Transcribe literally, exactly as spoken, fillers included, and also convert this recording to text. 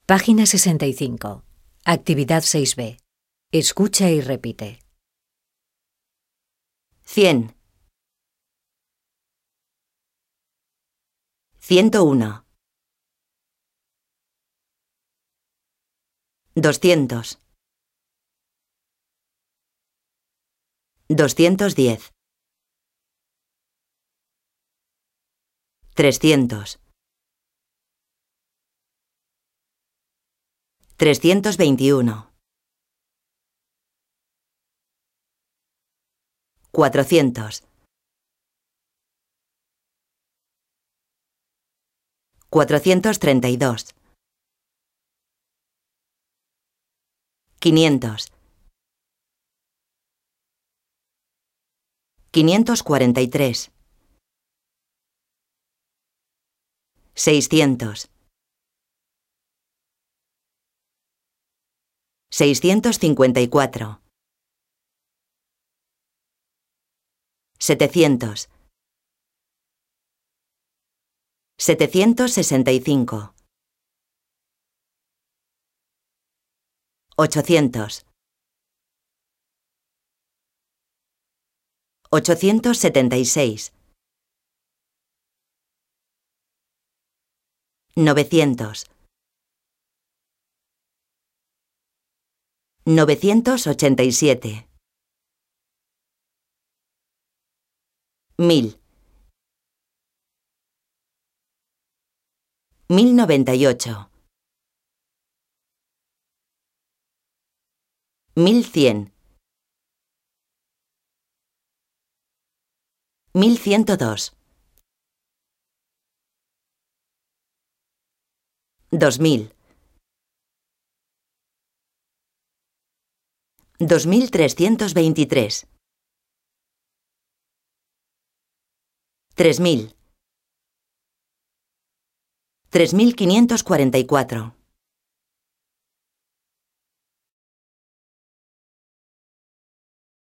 Página sesenta y cinco. Actividad seis B. Escucha y repite. Cien. Ciento uno. Doscientos. Doscientos diez. Trescientos. Trescientos veintiuno. Cuatrocientos. Cuatrocientos treinta y dos. Quinientos. Quinientos cuarenta y tres. Seiscientos. Seiscientos cincuenta y cuatro. Setecientos. Setecientos sesenta y cinco. Ochocientos. Ochocientos setenta y seis. Novecientos. Novecientos ochenta y siete. Mil. Mil noventa y ocho. Mil cien. Mil ciento dos. Dos mil. Dos mil trescientos veintitrés. Tres mil. Tres mil quinientos cuarenta y cuatro.